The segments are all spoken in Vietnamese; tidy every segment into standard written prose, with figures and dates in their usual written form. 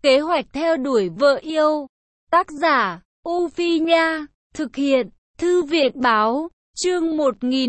Kế hoạch theo đuổi vợ yêu. Tác giả, U Phi Nha. Thực hiện, Thư viện Báo. Chương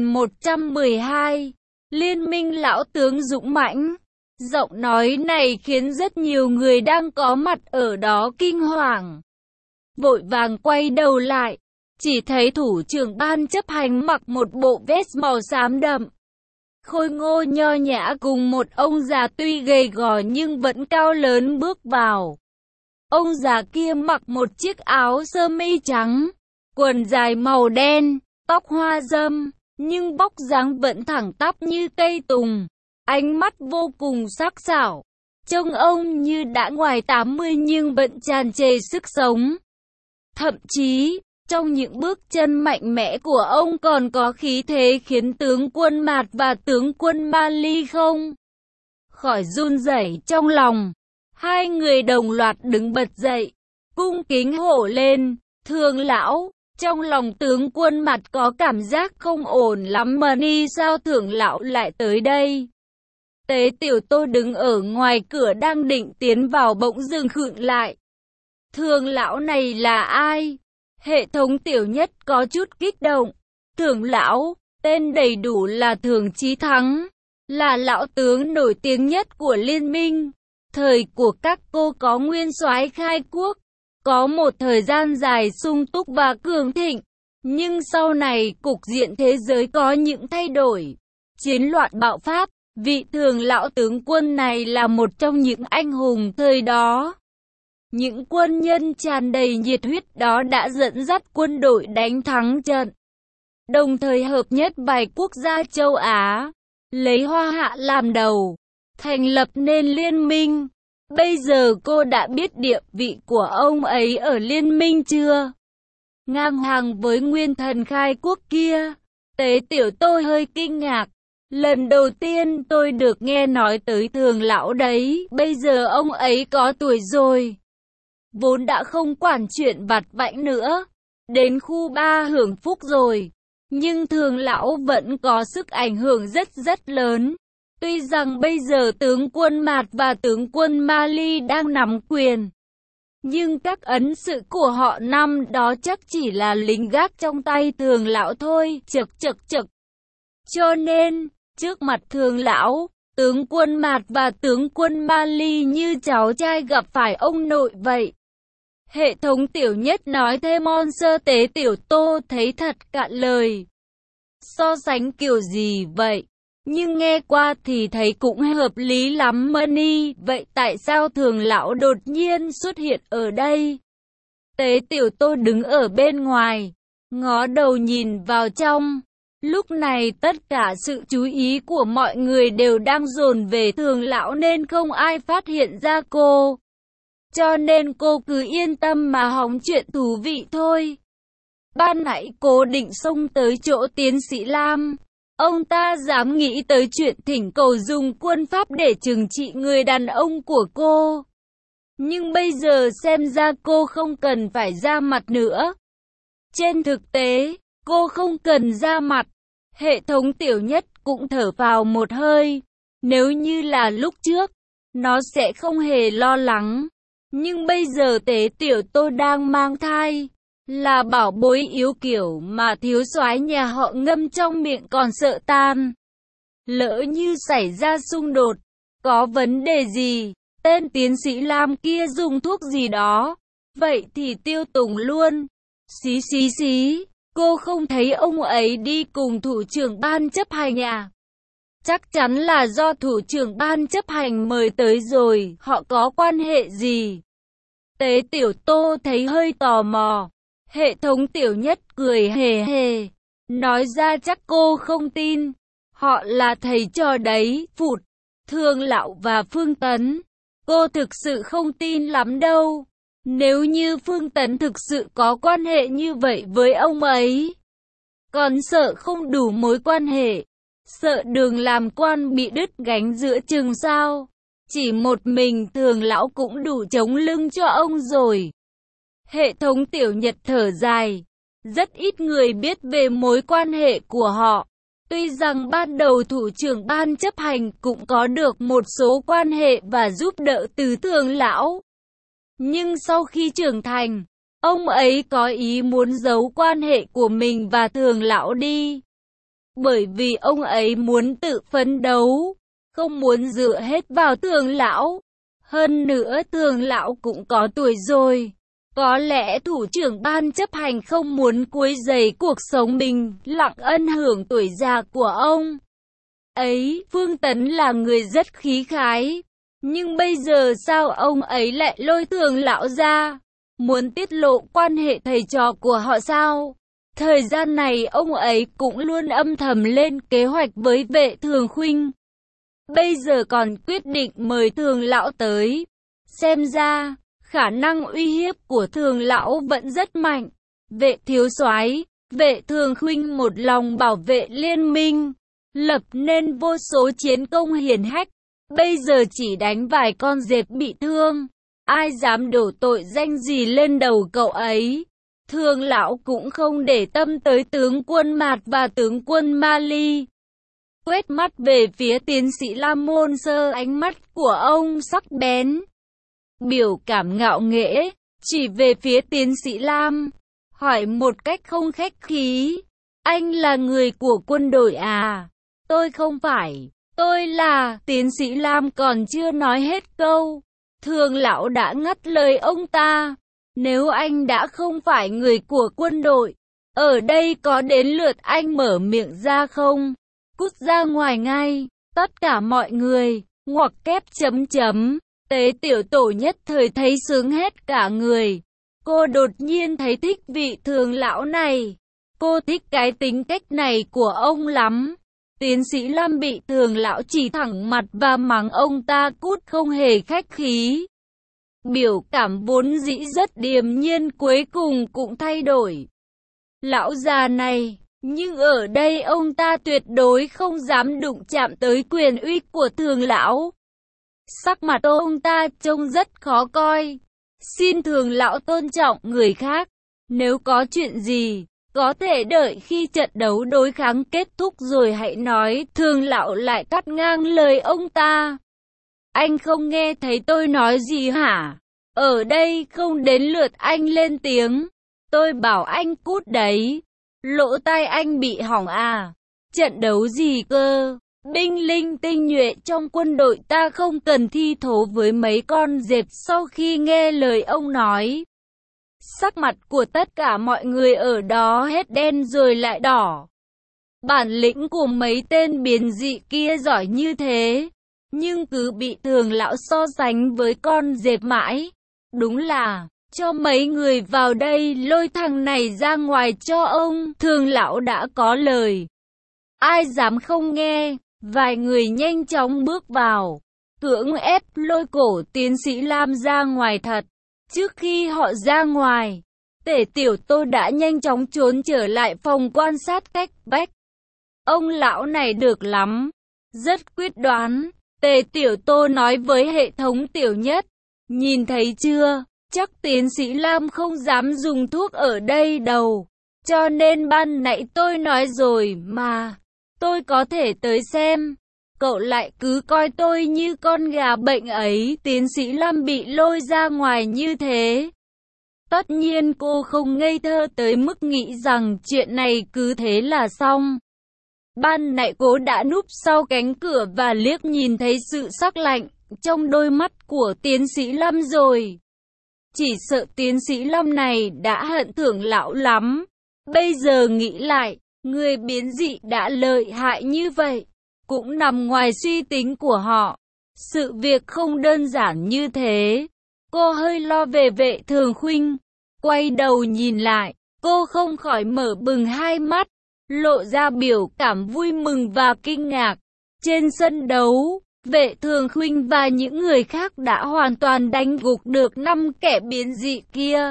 1112. Liên minh lão tướng dũng mãnh. Giọng nói này khiến rất nhiều người đang có mặt ở đó kinh hoàng. Vội vàng quay đầu lại, chỉ thấy thủ trưởng ban chấp hành mặc một bộ vest màu xám đậm, khôi ngô nho nhã cùng một ông già tuy gầy gò nhưng vẫn cao lớn bước vào. Ông già kia mặc một chiếc áo sơ mi trắng, quần dài màu đen, tóc hoa râm, nhưng vóc dáng vẫn thẳng tắp như cây tùng, ánh mắt vô cùng sắc sảo. Trông ông như đã ngoài 80 nhưng vẫn tràn trề sức sống. Thậm chí, trong những bước chân mạnh mẽ của ông còn có khí thế khiến tướng quân Mạt và tướng quân Mali không khỏi run rẩy trong lòng. Hai người đồng loạt đứng bật dậy, cung kính hổ lên. Thường lão, trong lòng tướng quân Mạt có cảm giác không ổn lắm mà đi sao Thường lão lại tới đây. Tế Tiểu Tô đứng ở ngoài cửa đang định tiến vào bỗng dừng khựng lại. Thường lão này là ai? Hệ thống Tiểu Nhất có chút kích động. Thường lão, tên đầy đủ là Thường Chí Thắng, là lão tướng nổi tiếng nhất của liên minh. Thời của các cô có nguyên soái khai quốc, có một thời gian dài sung túc và cường thịnh. Nhưng sau này cục diện thế giới có những thay đổi. Chiến loạn bạo phát, vị Thường lão tướng quân này là một trong những anh hùng thời đó. Những quân nhân tràn đầy nhiệt huyết đó đã dẫn dắt quân đội đánh thắng trận, đồng thời hợp nhất vài quốc gia châu Á, lấy Hoa Hạ làm đầu, thành lập nên liên minh. Bây giờ cô đã biết địa vị của ông ấy ở liên minh chưa? Ngang hàng với nguyên thần khai quốc kia. Tế Tiểu Tô hơi kinh ngạc. Lần đầu tiên tôi được nghe nói tới Thường lão đấy. Bây giờ ông ấy có tuổi rồi, vốn đã không quản chuyện vặt vãnh nữa, đến khu 3 hưởng phúc rồi. Nhưng Thường lão vẫn có sức ảnh hưởng rất lớn. Tuy rằng bây giờ tướng quân Mạt và tướng quân Mali đang nắm quyền, nhưng các ấn sự của họ năm đó chắc chỉ là lính gác trong tay Thường lão thôi. Chực. Cho nên, trước mặt Thường lão, tướng quân Mạt và tướng quân Mali như cháu trai gặp phải ông nội vậy. Hệ thống Tiểu Nhất nói thêm. Sơ Tế Tiểu Tô thấy thật cạn lời. So sánh kiểu gì vậy? Nhưng nghe qua thì thấy cũng hợp lý lắm Mani. Vậy tại sao Thường lão đột nhiên xuất hiện ở đây? Tế Tiểu Tô đứng ở bên ngoài, ngó đầu nhìn vào trong. Lúc này tất cả sự chú ý của mọi người đều đang dồn về Thường lão nên không ai phát hiện ra cô. Cho nên cô cứ yên tâm mà hóng chuyện thú vị thôi. Ban nãy cô định xông tới chỗ tiến sĩ Lam. Ông ta dám nghĩ tới chuyện thỉnh cầu dùng quân pháp để trừng trị người đàn ông của cô. Nhưng bây giờ xem ra cô không cần phải ra mặt nữa. Trên thực tế, cô không cần ra mặt. Hệ thống Tiểu Nhất cũng thở vào một hơi. Nếu như là lúc trước, nó sẽ không hề lo lắng. Nhưng bây giờ Tế Tiểu Tô đang mang thai, là bảo bối yếu kiểu mà thiếu soái nhà họ ngâm trong miệng còn sợ tan. Lỡ như xảy ra xung đột, có vấn đề gì, tên tiến sĩ Lam kia dùng thuốc gì đó, vậy thì tiêu tùng luôn. Xí, cô không thấy ông ấy đi cùng thủ trưởng ban chấp hành à? Chắc chắn là do thủ trưởng ban chấp hành mời tới rồi, họ có quan hệ gì? Tế Tiểu Tô thấy hơi tò mò. Hệ thống Tiểu Nhất cười hề, nói ra chắc cô không tin. Họ là thầy trò đấy, phụt. Thường lão và Phương Tấn, cô thực sự không tin lắm đâu. Nếu như Phương Tấn thực sự có quan hệ như vậy với ông ấy, còn sợ không đủ mối quan hệ, sợ đường làm quan bị đứt gánh giữa chừng sao? Chỉ một mình Thường lão cũng đủ chống lưng cho ông rồi. Hệ thống Tiểu Nhật thở dài. Rất ít người biết về mối quan hệ của họ. Tuy rằng ban đầu thủ trưởng ban chấp hành cũng có được một số quan hệ và giúp đỡ từ Thường lão, Nhưng sau khi trưởng thành, ông ấy có ý muốn giấu quan hệ của mình và Thường lão đi. Bởi vì ông ấy muốn tự phấn đấu, không muốn dựa hết vào Thường lão. Hơn nữa Thường lão cũng có tuổi rồi. Có lẽ thủ trưởng ban chấp hành không muốn quấy rầy cuộc sống mình, lặng ân hưởng tuổi già của ông ấy. Phương Tấn là người rất khí khái. Nhưng bây giờ sao ông ấy lại lôi Thường lão ra? Muốn tiết lộ quan hệ thầy trò của họ sao? Thời gian này ông ấy cũng luôn âm thầm lên kế hoạch với Vệ Thường Khuynh. Bây giờ còn quyết định mời Thường lão tới. Xem ra, khả năng uy hiếp của Thường lão vẫn rất mạnh. Vệ thiếu soái, Vệ Thường Khuynh một lòng bảo vệ liên minh, lập nên vô số chiến công hiển hách. Bây giờ chỉ đánh vài con dẹp bị thương, ai dám đổ tội danh gì lên đầu cậu ấy. Thường lão cũng không để tâm tới tướng quân Mạt và tướng quân Mali. Quét mắt về phía tiến sĩ Lam Môn Sơ, ánh mắt của ông sắc bén, biểu cảm ngạo nghễ, chỉ về phía tiến sĩ Lam, hỏi một cách không khách khí. Anh là người của quân đội à? Tôi không phải. Tôi là... Tiến sĩ Lam còn chưa nói hết câu, Thường lão đã ngắt lời ông ta. Nếu anh đã không phải người của quân đội, ở đây có đến lượt anh mở miệng ra không? Cút ra ngoài ngay, tất cả mọi người, ngoặc kép chấm chấm. Tế tiểu tổ nhất thời thấy sướng hết cả người. Cô đột nhiên thấy thích vị Thường lão này. Cô thích cái tính cách này của ông lắm. Tiến sĩ Lam bị Thường lão chỉ thẳng mặt và mắng ông ta cút không hề khách khí. Biểu cảm vốn dĩ rất điềm nhiên cuối cùng cũng thay đổi. Lão già này, nhưng ở đây ông ta tuyệt đối không dám đụng chạm tới quyền uy của Thường lão. Sắc mặt ông ta trông rất khó coi. Xin Thường lão tôn trọng người khác. Nếu có chuyện gì, có thể đợi khi trận đấu đối kháng kết thúc rồi hãy nói. Thường lão lại cắt ngang lời ông ta. Anh không nghe thấy tôi nói gì hả? Ở đây không đến lượt anh lên tiếng. Tôi bảo anh cút đấy. Lỗ tai anh bị hỏng à? Trận đấu gì cơ? Binh linh tinh nhuệ trong quân đội ta không cần thi thố với mấy con dẹp. Sau khi nghe lời ông nói, sắc mặt của tất cả mọi người ở đó hết đen rồi lại đỏ. Bản lĩnh của mấy tên biến dị kia giỏi như thế, nhưng cứ bị Thường lão so sánh với con dẹp mãi. Đúng là, cho mấy người vào đây lôi thằng này ra ngoài cho ông. Thường lão đã có lời. Ai dám không nghe? Vài người nhanh chóng bước vào, cưỡng ép lôi cổ tiến sĩ Lam ra ngoài thật. Trước khi họ ra ngoài, Tể Tiểu Tô đã nhanh chóng trốn trở lại phòng quan sát cách vách. Ông lão này được lắm, rất quyết đoán. Tề Tiểu Tô nói với hệ thống Tiểu Nhất, nhìn thấy chưa, chắc tiến sĩ Lam không dám dùng thuốc ở đây đâu. Cho nên ban nãy tôi nói rồi mà, tôi có thể tới xem. Cậu lại cứ coi tôi như con gà bệnh ấy. Tiến sĩ Lam bị lôi ra ngoài như thế. Tất nhiên cô không ngây thơ tới mức nghĩ rằng chuyện này cứ thế là xong. Ban nãy cô đã núp sau cánh cửa và liếc nhìn thấy sự sắc lạnh trong đôi mắt của tiến sĩ Lâm rồi. Chỉ sợ tiến sĩ Lâm này đã hận Thường lão lắm. Bây giờ nghĩ lại, người biến dị đã lợi hại như vậy, cũng nằm ngoài suy tính của họ. Sự việc không đơn giản như thế. Cô hơi lo về Vệ Thường Khuynh. Quay đầu nhìn lại, cô không khỏi mở bừng hai mắt, lộ ra biểu cảm vui mừng và kinh ngạc. Trên sân đấu, Vệ Thường Khuynh và những người khác đã hoàn toàn đánh gục được 5 kẻ biến dị kia.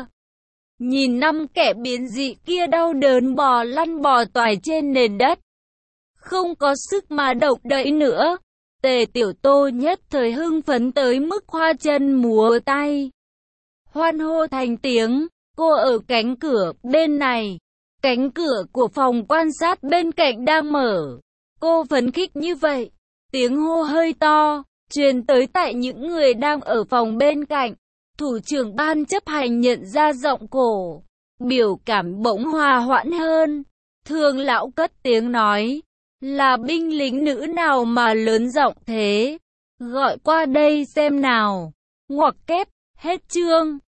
Nhìn 5 kẻ biến dị kia đau đớn bò lăn bò toài trên nền đất, không có sức mà động đậy nữa. Tề Tiểu Tô nhất thời hưng phấn tới mức hoa chân múa tay, hoan hô thành tiếng. Cô ở cánh cửa bên này, cánh cửa của phòng quan sát bên cạnh đang mở. Cô phấn khích như vậy, tiếng hô hơi to truyền tới tại những người đang ở phòng bên cạnh. Thủ trưởng ban chấp hành nhận ra giọng cổ, biểu cảm bỗng hòa hoãn hơn. Thường lão cất tiếng nói, là binh lính nữ nào mà lớn giọng thế? Gọi qua đây xem nào. Ngoặc kép, hết chương.